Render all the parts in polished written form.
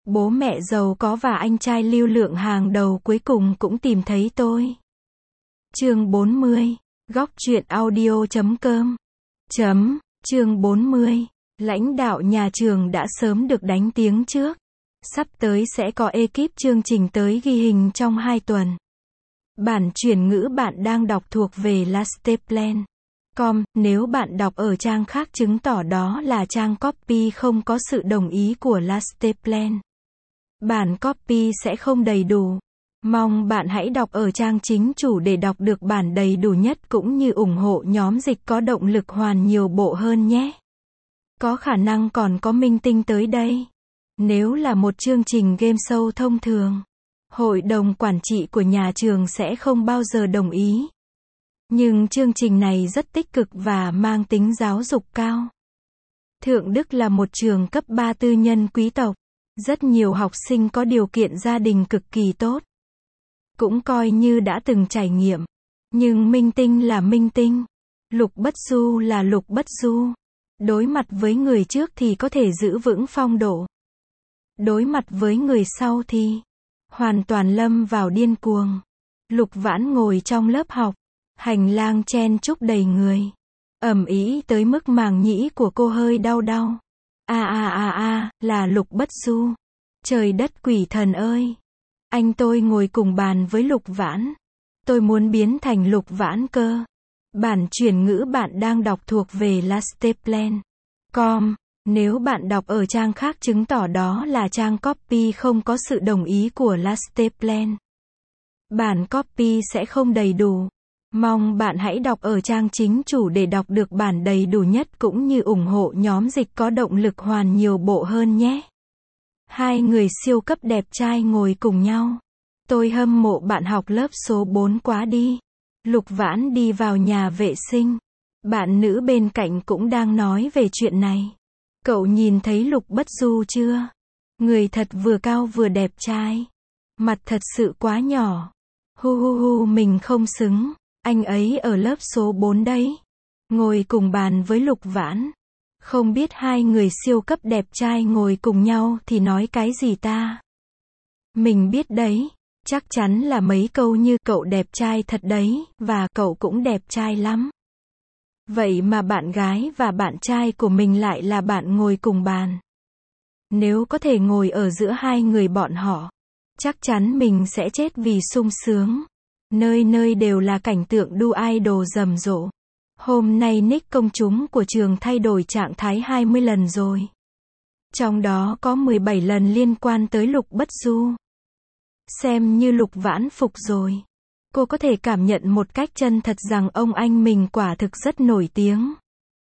Bố mẹ giàu có và anh trai lưu lượng hàng đầu cuối cùng cũng tìm thấy tôi. Chương 40. Góc truyện audio.com. Chương 40. Lãnh đạo nhà trường đã sớm được đánh tiếng trước. Sắp tới sẽ có ekip chương trình tới ghi hình trong 2 tuần. Bản chuyển ngữ bạn đang đọc thuộc về lasteplan.com. Nếu bạn đọc ở trang khác chứng tỏ đó là trang copy không có sự đồng ý của Lasteplan. Bản copy sẽ không đầy đủ. Mong bạn hãy đọc ở trang chính chủ để đọc được bản đầy đủ nhất cũng như ủng hộ nhóm dịch có động lực hoàn nhiều bộ hơn nhé. Có khả năng còn có minh tinh tới đây. Nếu là một chương trình game show thông thường, hội đồng quản trị của nhà trường sẽ không bao giờ đồng ý. Nhưng chương trình này rất tích cực và mang tính giáo dục cao. Thượng Đức là một trường cấp 3 tư nhân quý tộc. Rất nhiều học sinh có điều kiện gia đình cực kỳ tốt. Cũng coi như đã từng trải nghiệm. Nhưng minh tinh là minh tinh. Lục Bất Du là Lục Bất Du. Đối mặt với người trước thì có thể giữ vững phong độ. Đối mặt với người sau thì hoàn toàn lâm vào điên cuồng. Lục Vãn ngồi trong lớp học. Hành lang chen chúc đầy người. Ầm ĩ tới mức màng nhĩ của cô hơi đau đau. Là Lục Bất Du. Trời đất quỷ thần ơi. Anh tôi ngồi cùng bàn với Lục Vãn. Tôi muốn biến thành Lục Vãn cơ. Bản chuyển ngữ bạn đang đọc thuộc về lasteplan.com. Nếu bạn đọc ở trang khác chứng tỏ đó là trang copy không có sự đồng ý của Lasteplan. Bản copy sẽ không đầy đủ. Mong bạn hãy đọc ở trang chính chủ để đọc được bản đầy đủ nhất cũng như ủng hộ nhóm dịch có động lực hoàn nhiều bộ hơn nhé. Hai người siêu cấp đẹp trai ngồi cùng nhau. Tôi hâm mộ bạn học lớp số 4 quá đi. Lục Vãn đi vào nhà vệ sinh. Bạn nữ bên cạnh cũng đang nói về chuyện này. Cậu nhìn thấy Lục Bất Du chưa? Người thật vừa cao vừa đẹp trai. Mặt thật sự quá nhỏ. Mình không xứng. Anh ấy ở lớp số 4 đấy. Ngồi cùng bàn với Lục Vãn. Không biết hai người siêu cấp đẹp trai ngồi cùng nhau thì nói cái gì ta? Mình biết đấy. Chắc chắn là mấy câu như cậu đẹp trai thật đấy, và cậu cũng đẹp trai lắm. Vậy mà bạn gái và bạn trai của mình lại là bạn ngồi cùng bàn. Nếu có thể ngồi ở giữa hai người bọn họ, chắc chắn mình sẽ chết vì sung sướng. Nơi nơi đều là cảnh tượng đu idol rầm rộ. Hôm nay nick công chúng của trường thay đổi trạng thái 20 lần rồi. Trong đó có 17 lần liên quan tới Lục Bất Du. Xem như Lục Vãn phục rồi. Cô có thể cảm nhận một cách chân thật rằng ông anh mình quả thực rất nổi tiếng.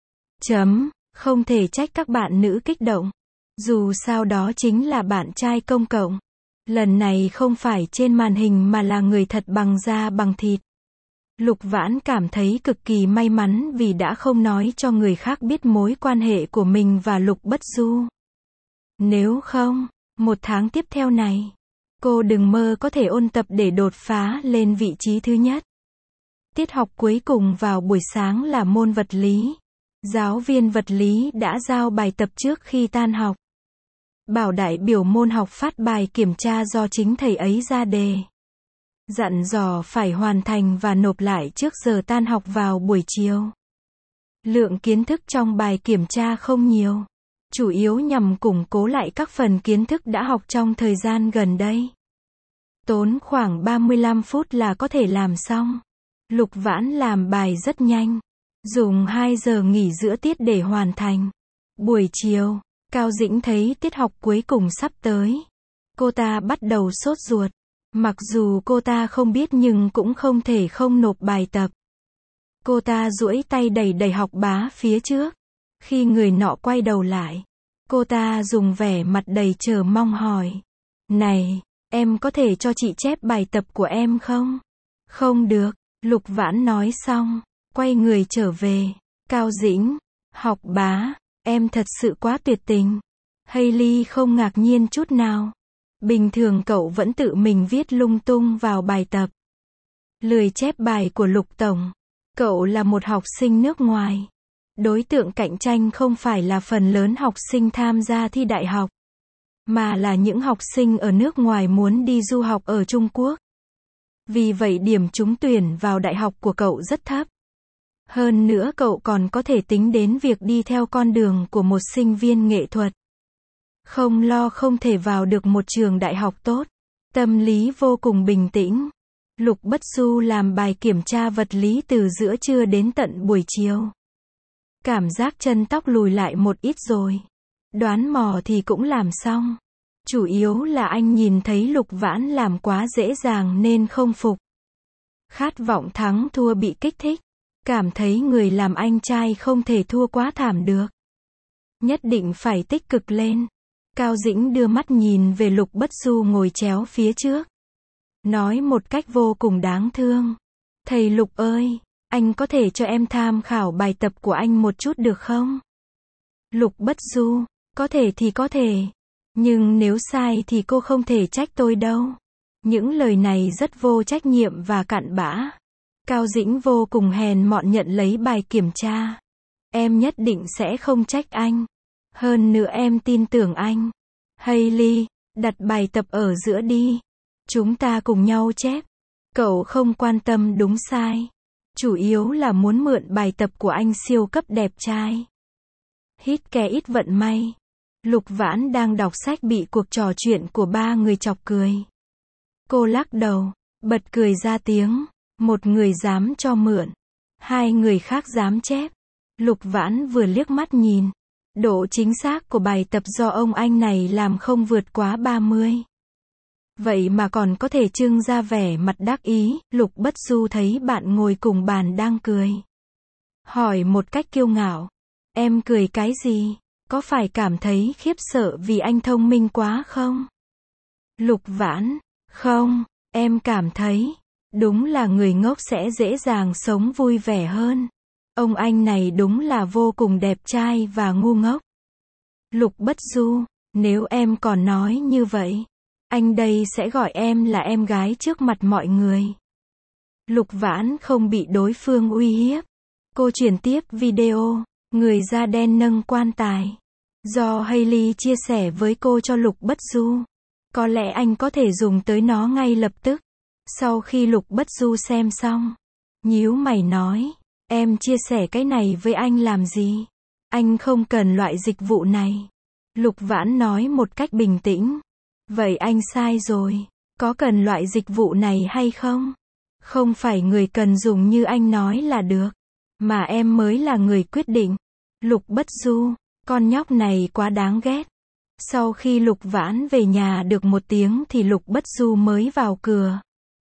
Không thể trách các bạn nữ kích động. Dù sao đó chính là bạn trai công cộng. Lần này không phải trên màn hình mà là người thật bằng da bằng thịt. Lục Vãn cảm thấy cực kỳ may mắn vì đã không nói cho người khác biết mối quan hệ của mình và Lục Bất Du. Nếu không, 1 tháng tiếp theo này, cô đừng mơ có thể ôn tập để đột phá lên vị trí thứ nhất. Tiết học cuối cùng vào buổi sáng là môn vật lý. Giáo viên vật lý đã giao bài tập trước khi tan học. Bảo đại biểu môn học phát bài kiểm tra do chính thầy ấy ra đề. Dặn dò phải hoàn thành và nộp lại trước giờ tan học vào buổi chiều. Lượng kiến thức trong bài kiểm tra không nhiều. Chủ yếu nhằm củng cố lại các phần kiến thức đã học trong thời gian gần đây. Tốn khoảng 35 phút là có thể làm xong. Lục Vãn làm bài rất nhanh. Dùng 2 giờ nghỉ giữa tiết để hoàn thành. Buổi chiều, Cao Dĩnh thấy tiết học cuối cùng sắp tới. Cô ta bắt đầu sốt ruột. Mặc dù cô ta không biết nhưng cũng không thể không nộp bài tập. Cô ta duỗi tay đẩy học bá phía trước. Khi người nọ quay đầu lại, cô ta dùng vẻ mặt đầy chờ mong hỏi. Này, em có thể cho chị chép bài tập của em không? Không được, Lục Vãn nói xong, quay người trở về. Cao Dĩnh, học bá, em thật sự quá tuyệt tình. Hailey không ngạc nhiên chút nào. Bình thường cậu vẫn tự mình viết lung tung vào bài tập. Lười chép bài của Lục Tổng. Cậu là một học sinh nước ngoài. Đối tượng cạnh tranh không phải là phần lớn học sinh tham gia thi đại học, mà là những học sinh ở nước ngoài muốn đi du học ở Trung Quốc. Vì vậy điểm trúng tuyển vào đại học của cậu rất thấp. Hơn nữa cậu còn có thể tính đến việc đi theo con đường của một sinh viên nghệ thuật. Không lo không thể vào được một trường đại học tốt. Tâm lý vô cùng bình tĩnh. Lục Bất Du làm bài kiểm tra vật lý từ giữa trưa đến tận buổi chiều. Cảm giác chân tóc lùi lại một ít rồi. Đoán mò thì cũng làm xong. Chủ yếu là anh nhìn thấy Lục Vãn làm quá dễ dàng nên không phục. Khát vọng thắng thua bị kích thích. Cảm thấy người làm anh trai không thể thua quá thảm được. Nhất định phải tích cực lên. Cao Dĩnh đưa mắt nhìn về Lục Bất Du ngồi chéo phía trước. Nói một cách vô cùng đáng thương. Thầy Lục ơi, anh có thể cho em tham khảo bài tập của anh một chút được không? Lục Bất Du, có thể thì có thể. Nhưng nếu sai thì cô không thể trách tôi đâu. Những lời này rất vô trách nhiệm và cặn bã. Cao Dĩnh vô cùng hèn mọn nhận lấy bài kiểm tra. Em nhất định sẽ không trách anh. Hơn nữa em tin tưởng anh. Hailey, đặt bài tập ở giữa đi. Chúng ta cùng nhau chép. Cậu không quan tâm đúng sai. Chủ yếu là muốn mượn bài tập của anh siêu cấp đẹp trai. Hít kè ít vận may. Lục Vãn đang đọc sách bị cuộc trò chuyện của ba người chọc cười. Cô lắc đầu, bật cười ra tiếng. Một người dám cho mượn. Hai người khác dám chép. Lục Vãn vừa liếc mắt nhìn. Độ chính xác của bài tập do ông anh này làm không vượt quá 30. Vậy mà còn có thể trưng ra vẻ mặt đắc ý. Lục Bất Du thấy bạn ngồi cùng bàn đang cười. Hỏi một cách kiêu ngạo. Em cười cái gì? Có phải cảm thấy khiếp sợ vì anh thông minh quá không? Lục Vãn, không, em cảm thấy, đúng là người ngốc sẽ dễ dàng sống vui vẻ hơn. Ông anh này đúng là vô cùng đẹp trai và ngu ngốc. Lục Bất Du, nếu em còn nói như vậy, anh đây sẽ gọi em là em gái trước mặt mọi người. Lục Vãn không bị đối phương uy hiếp. Cô chuyển tiếp video, người da đen nâng quan tài. Do Hailey chia sẻ với cô cho Lục Bất Du. Có lẽ anh có thể dùng tới nó ngay lập tức. Sau khi Lục Bất Du xem xong, nhíu mày nói, em chia sẻ cái này với anh làm gì? Anh không cần loại dịch vụ này. Lục Vãn nói một cách bình tĩnh. Vậy anh sai rồi. Có cần loại dịch vụ này hay không? Không phải người cần dùng như anh nói là được. Mà em mới là người quyết định. Lục Bất Du, con nhóc này quá đáng ghét. Sau khi Lục Vãn về nhà được một tiếng thì Lục Bất Du mới vào cửa.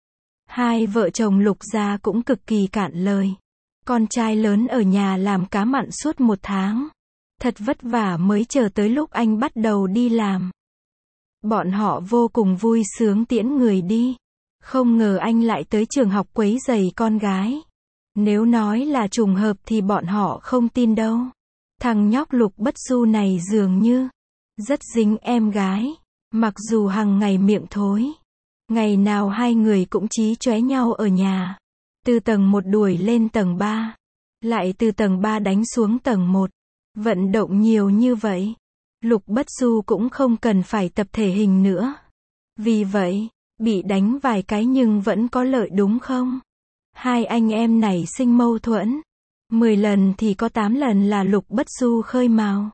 Hai vợ chồng Lục gia cũng cực kỳ cạn lời. Con trai lớn ở nhà làm cá mặn suốt 1 tháng. Thật vất vả mới chờ tới lúc anh bắt đầu đi làm. Bọn họ vô cùng vui sướng tiễn người đi. Không ngờ anh lại tới trường học quấy rầy con gái. Nếu nói là trùng hợp thì bọn họ không tin đâu. Thằng nhóc Lục Bất Du này dường như rất dính em gái. Mặc dù hằng ngày miệng thối. Ngày nào hai người cũng chí chóe nhau ở nhà. Từ tầng 1 đuổi lên tầng 3. Lại từ tầng 3 đánh xuống tầng 1. Vận động nhiều như vậy. Lục Bất Du cũng không cần phải tập thể hình nữa. Vì vậy, bị đánh vài cái nhưng vẫn có lợi đúng không? Hai anh em nảy sinh mâu thuẫn. 10 lần thì có 8 lần là Lục Bất Du khơi mào.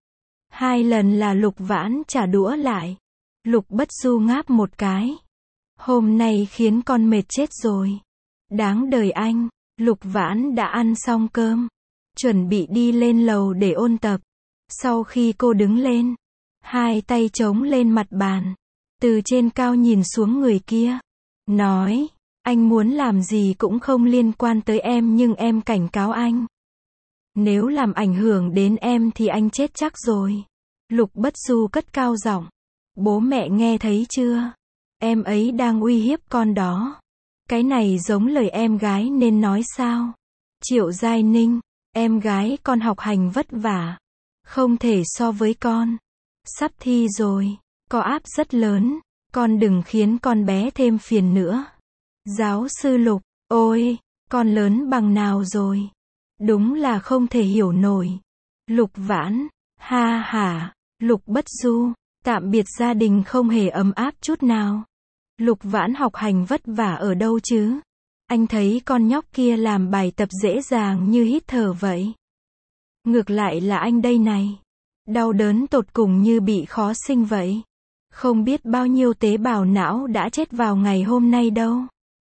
2 lần là Lục Vãn trả đũa lại. Lục Bất Du ngáp một cái. Hôm nay khiến con mệt chết rồi. Đáng đời anh. Lục Vãn đã ăn xong cơm. Chuẩn bị đi lên lầu để ôn tập. Sau khi cô đứng lên, hai tay chống lên mặt bàn. Từ trên cao nhìn xuống người kia. Nói, anh muốn làm gì cũng không liên quan tới em nhưng em cảnh cáo anh. Nếu làm ảnh hưởng đến em thì anh chết chắc rồi. Lục Bất Du cất cao giọng. Bố mẹ nghe thấy chưa? Em ấy đang uy hiếp con đó. Cái này giống lời em gái nên nói sao? Triệu Giai Ninh, em gái con học hành vất vả. Không thể so với con. Sắp thi rồi. Có áp rất lớn. Con đừng khiến con bé thêm phiền nữa. Giáo sư Lục, ôi, con lớn bằng nào rồi? Đúng là không thể hiểu nổi. Lục Vãn, ha hả. Lục Bất Du, Tạm biệt gia đình không hề ấm áp chút nào. Lục Vãn học hành vất vả ở đâu chứ? Anh thấy con nhóc kia làm bài tập dễ dàng như hít thở vậy. Ngược lại là anh đây này. Đau đớn tột cùng như bị khó sinh vậy. Không biết bao nhiêu tế bào não đã chết vào ngày hôm nay đâu.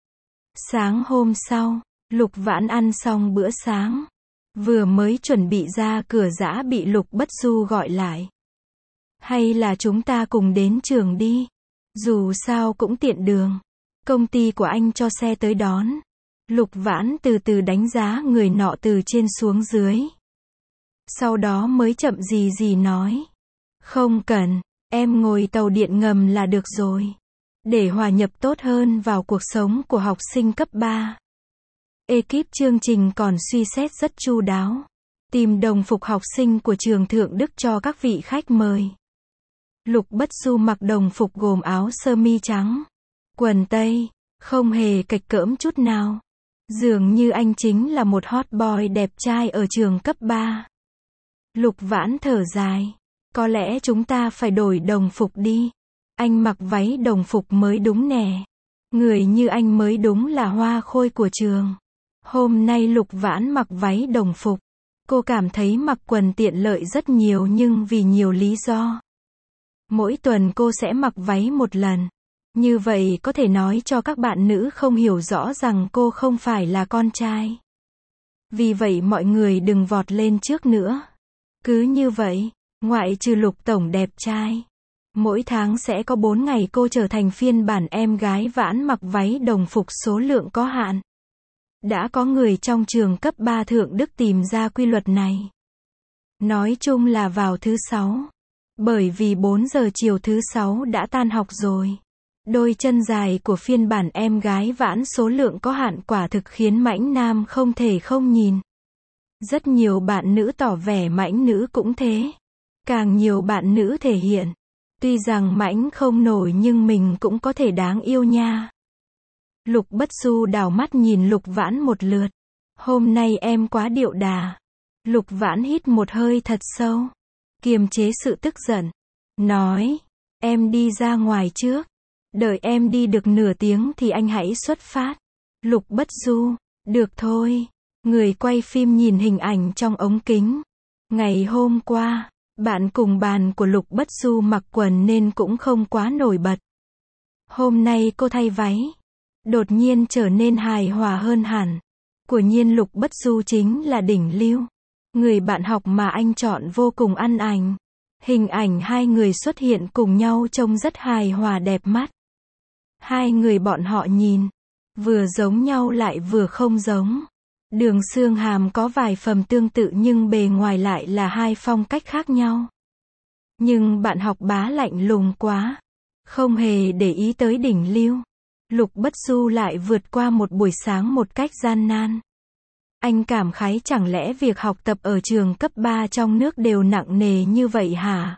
Sáng hôm sau, Lục Vãn ăn xong bữa sáng. Vừa mới chuẩn bị ra cửa dã bị Lục Bất Du gọi lại. Hay là chúng ta cùng đến trường đi. Dù sao cũng tiện đường. Công ty của anh cho xe tới đón. Lục Vãn từ từ đánh giá người nọ từ trên xuống dưới. Sau đó mới chậm gì gì nói. Không cần, em ngồi tàu điện ngầm là được rồi. Để hòa nhập tốt hơn vào cuộc sống của học sinh cấp 3. Ekip chương trình còn suy xét rất chu đáo. Tìm đồng phục học sinh của trường Thượng Đức cho các vị khách mời. Lục Bất Du mặc đồng phục gồm áo sơ mi trắng, quần tây, không hề kệch cỡm chút nào. Dường như anh chính là một hot boy đẹp trai ở trường cấp 3. Lục Vãn thở dài. Có lẽ chúng ta phải đổi đồng phục đi. Anh mặc váy đồng phục mới đúng nè. Người như anh mới đúng là hoa khôi của trường. Hôm nay Lục Vãn mặc váy đồng phục. Cô cảm thấy mặc quần tiện lợi rất nhiều nhưng vì nhiều lý do. Mỗi tuần cô sẽ mặc váy một lần. Như vậy có thể nói cho các bạn nữ không hiểu rõ rằng cô không phải là con trai. Vì vậy mọi người đừng vọt lên trước nữa. Cứ như vậy, ngoại trừ Lục tổng đẹp trai. Mỗi tháng sẽ có 4 ngày cô trở thành phiên bản em gái Vãn mặc váy đồng phục số lượng có hạn. Đã có người trong trường cấp 3 Thượng Đức tìm ra quy luật này. Nói chung là vào thứ 6. Bởi vì 4 giờ chiều thứ 6 đã tan học rồi. Đôi chân dài của phiên bản em gái Vãn số lượng có hạn quả thực khiến mãnh nam không thể không nhìn. Rất nhiều bạn nữ tỏ vẻ mãnh nữ cũng thế. Càng nhiều bạn nữ thể hiện. Tuy rằng mãnh không nổi nhưng mình cũng có thể đáng yêu nha. Lục Bất Du đảo mắt nhìn Lục Vãn một lượt. Hôm nay em quá điệu đà. Lục Vãn hít một hơi thật sâu. Kiềm chế sự tức giận. Nói. Em đi ra ngoài trước. Đợi em đi được nửa tiếng thì anh hãy xuất phát. Lục Bất Du. Được thôi. Người quay phim nhìn hình ảnh trong ống kính. Ngày hôm qua, bạn cùng bàn của Lục Bất Du mặc quần nên cũng không quá nổi bật. Hôm nay cô thay váy. Đột nhiên trở nên hài hòa hơn hẳn. Quả nhiên Lục Bất Du chính là đỉnh lưu. Người bạn học mà anh chọn vô cùng ăn ảnh. Hình ảnh hai người xuất hiện cùng nhau trông rất hài hòa đẹp mắt. Hai người bọn họ nhìn. Vừa giống nhau lại vừa không giống. Đường xương hàm có vài phần tương tự nhưng bề ngoài lại là hai phong cách khác nhau. Nhưng bạn học bá lạnh lùng quá. Không hề để ý tới đỉnh lưu. Lục Bất Du lại vượt qua một buổi sáng một cách gian nan. Anh cảm khái chẳng lẽ việc học tập ở trường cấp 3 trong nước đều nặng nề như vậy hả?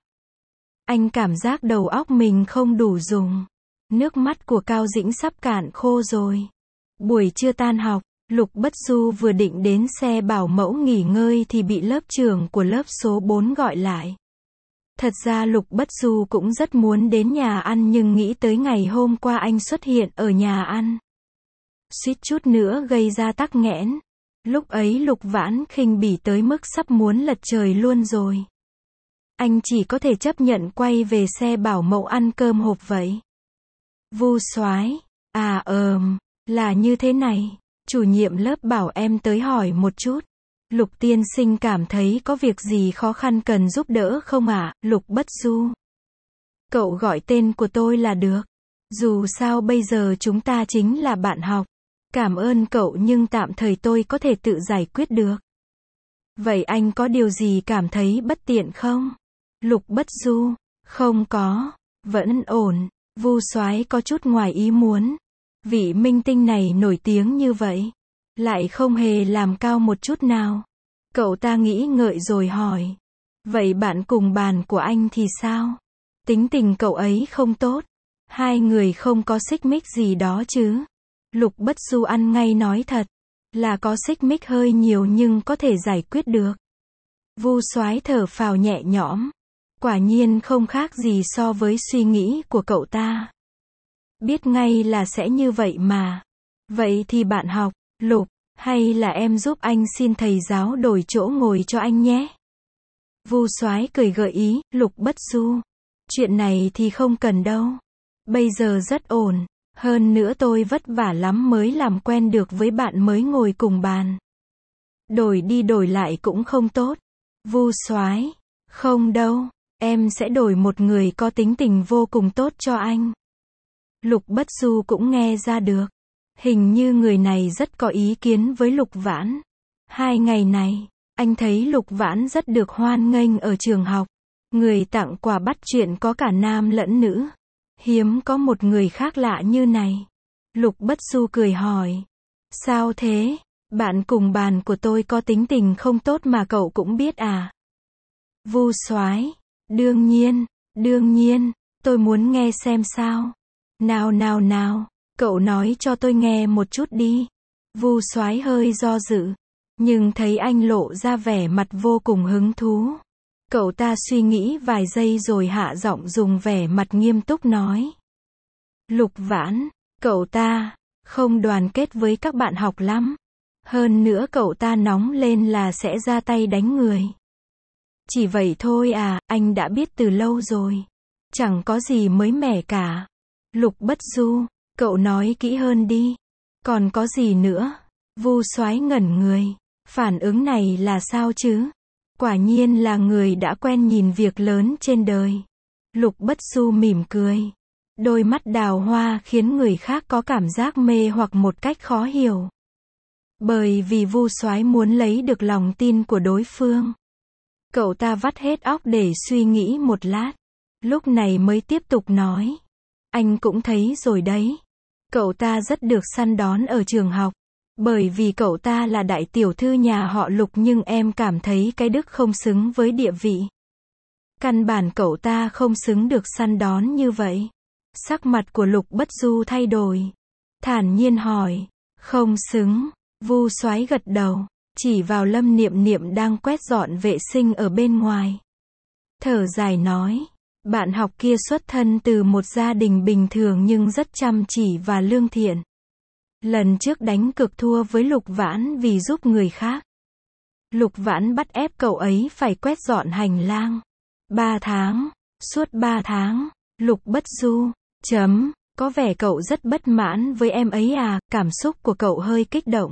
Anh cảm giác đầu óc mình không đủ dùng. Nước mắt của Cao Dĩnh sắp cạn khô rồi. Buổi trưa tan học, Lục Bất Du vừa định đến xe bảo mẫu nghỉ ngơi thì bị lớp trưởng của lớp số 4 gọi lại. Thật ra Lục Bất Du cũng rất muốn đến nhà ăn nhưng nghĩ tới ngày hôm qua anh xuất hiện ở nhà ăn. Suýt chút nữa gây ra tắc nghẽn. Lúc ấy Lục Vãn khinh bỉ tới mức sắp muốn lật trời luôn rồi. Anh chỉ có thể chấp nhận quay về xe bảo mẫu ăn cơm hộp vậy. Vu Soái, là như thế này. Chủ nhiệm lớp bảo em tới hỏi một chút. Lục tiên sinh cảm thấy có việc gì khó khăn cần giúp đỡ không ạ? Lục Bất Du. Cậu gọi tên của tôi là được. Dù sao bây giờ chúng ta chính là bạn học. Cảm ơn cậu nhưng tạm thời tôi có thể tự giải quyết được. Vậy anh có điều gì cảm thấy bất tiện không? Lục Bất Du. Không có. Vẫn ổn. Vu Soái có chút ngoài ý muốn. Vị minh tinh này nổi tiếng như vậy. Lại không hề làm cao một chút nào. Cậu ta nghĩ ngợi rồi hỏi. Vậy bạn cùng bàn của anh thì sao? Tính tình cậu ấy không tốt. Hai người không có xích mích gì đó chứ? Lục Bất Du ăn ngay nói thật. Là có xích mích hơi nhiều nhưng có thể giải quyết được. Vu Soái thở phào nhẹ nhõm. Quả nhiên không khác gì so với suy nghĩ của cậu ta. Biết ngay là sẽ như vậy mà. Vậy thì bạn học, Lục, hay là em giúp anh xin thầy giáo đổi chỗ ngồi cho anh nhé? Vu Soái cười gợi ý, Lục Bất Du. Chuyện này thì không cần đâu. Bây giờ rất ổn. Hơn nữa tôi vất vả lắm mới làm quen được với bạn mới ngồi cùng bàn. Đổi đi đổi lại cũng không tốt. Vu Soái, không đâu, em sẽ đổi một người có tính tình vô cùng tốt cho anh. Lục Bất Du cũng nghe ra được. Hình như người này rất có ý kiến với Lục Vãn. 2 ngày này, anh thấy Lục Vãn rất được hoan nghênh ở trường học. Người tặng quà bắt chuyện có cả nam lẫn nữ. Hiếm có một người khác lạ như này. Lục Bất Du cười hỏi. Sao thế? Bạn cùng bàn của tôi có tính tình không tốt mà cậu cũng biết à? Vu Soái, đương nhiên, tôi muốn nghe xem sao. Nào, cậu nói cho tôi nghe một chút đi. Vu Soái hơi do dự, nhưng thấy anh lộ ra vẻ mặt vô cùng hứng thú. Cậu ta suy nghĩ vài giây rồi hạ giọng dùng vẻ mặt nghiêm túc nói. Lục Vãn, cậu ta không đoàn kết với các bạn học lắm. Hơn nữa cậu ta nóng lên là sẽ ra tay đánh người. Chỉ vậy thôi à, anh đã biết từ lâu rồi. Chẳng có gì mới mẻ cả. Lục Bất Du, cậu nói kỹ hơn đi. Còn có gì nữa? Vu Soái ngẩn người. Phản ứng này là sao chứ? Quả nhiên là người đã quen nhìn việc lớn trên đời. Lục Bất Du mỉm cười. Đôi mắt đào hoa khiến người khác có cảm giác mê hoặc một cách khó hiểu. Bởi vì Vu Soái muốn lấy được lòng tin của đối phương. Cậu ta vắt hết óc để suy nghĩ một lát. Lúc này mới tiếp tục nói. Anh cũng thấy rồi đấy. Cậu ta rất được săn đón ở trường học. Bởi vì cậu ta là đại tiểu thư nhà họ Lục nhưng em cảm thấy cái đức không xứng với địa vị. Căn bản cậu ta không xứng được săn đón như vậy. Sắc mặt của Lục Bất Du thay đổi. Thản nhiên hỏi. Không xứng. Vu Soái gật đầu. Chỉ vào Lâm Niệm Niệm đang quét dọn vệ sinh ở bên ngoài. Thở dài nói. Bạn học kia xuất thân từ một gia đình bình thường nhưng rất chăm chỉ và lương thiện. Lần trước đánh cược thua với Lục Vãn vì giúp người khác. Lục Vãn bắt ép cậu ấy phải quét dọn hành lang. 3 tháng. Suốt 3 tháng. Lục Bất Du. Có vẻ cậu rất bất mãn với em ấy à, cảm xúc của cậu hơi kích động.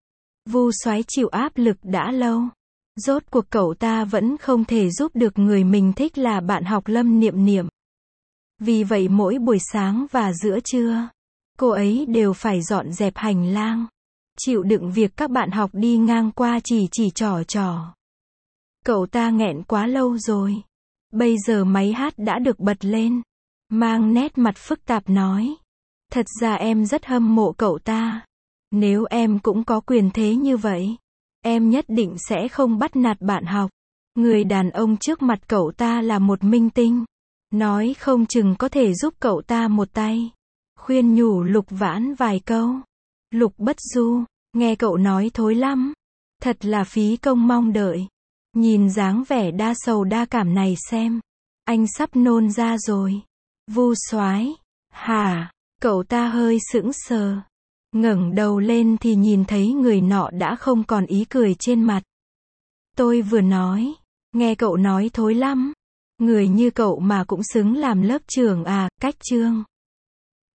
Vu Soái chịu áp lực đã lâu. Rốt cuộc cậu ta vẫn không thể giúp được người mình thích là bạn học Lâm Niệm Niệm. Vì vậy mỗi buổi sáng và giữa trưa, cô ấy đều phải dọn dẹp hành lang. Chịu đựng việc các bạn học đi ngang qua chỉ trò. Cậu ta nghẹn quá lâu rồi. Bây giờ máy hát đã được bật lên. Mang nét mặt phức tạp nói. Thật ra em rất hâm mộ cậu ta. Nếu em cũng có quyền thế như vậy, em nhất định sẽ không bắt nạt bạn học. Người đàn ông trước mặt cậu ta là một minh tinh. Nói không chừng có thể giúp cậu ta một tay. Khuyên nhủ Lục Vãn vài câu. Lục Bất Du, nghe cậu nói thối lắm. Thật là phí công mong đợi. Nhìn dáng vẻ đa sầu đa cảm này xem. Anh sắp nôn ra rồi. Vu Soái. Hả? Cậu ta hơi sững sờ. Ngẩng đầu lên thì nhìn thấy người nọ đã không còn ý cười trên mặt. Tôi vừa nói. Nghe cậu nói thối lắm. Người như cậu mà cũng xứng làm lớp trưởng à, cách chương.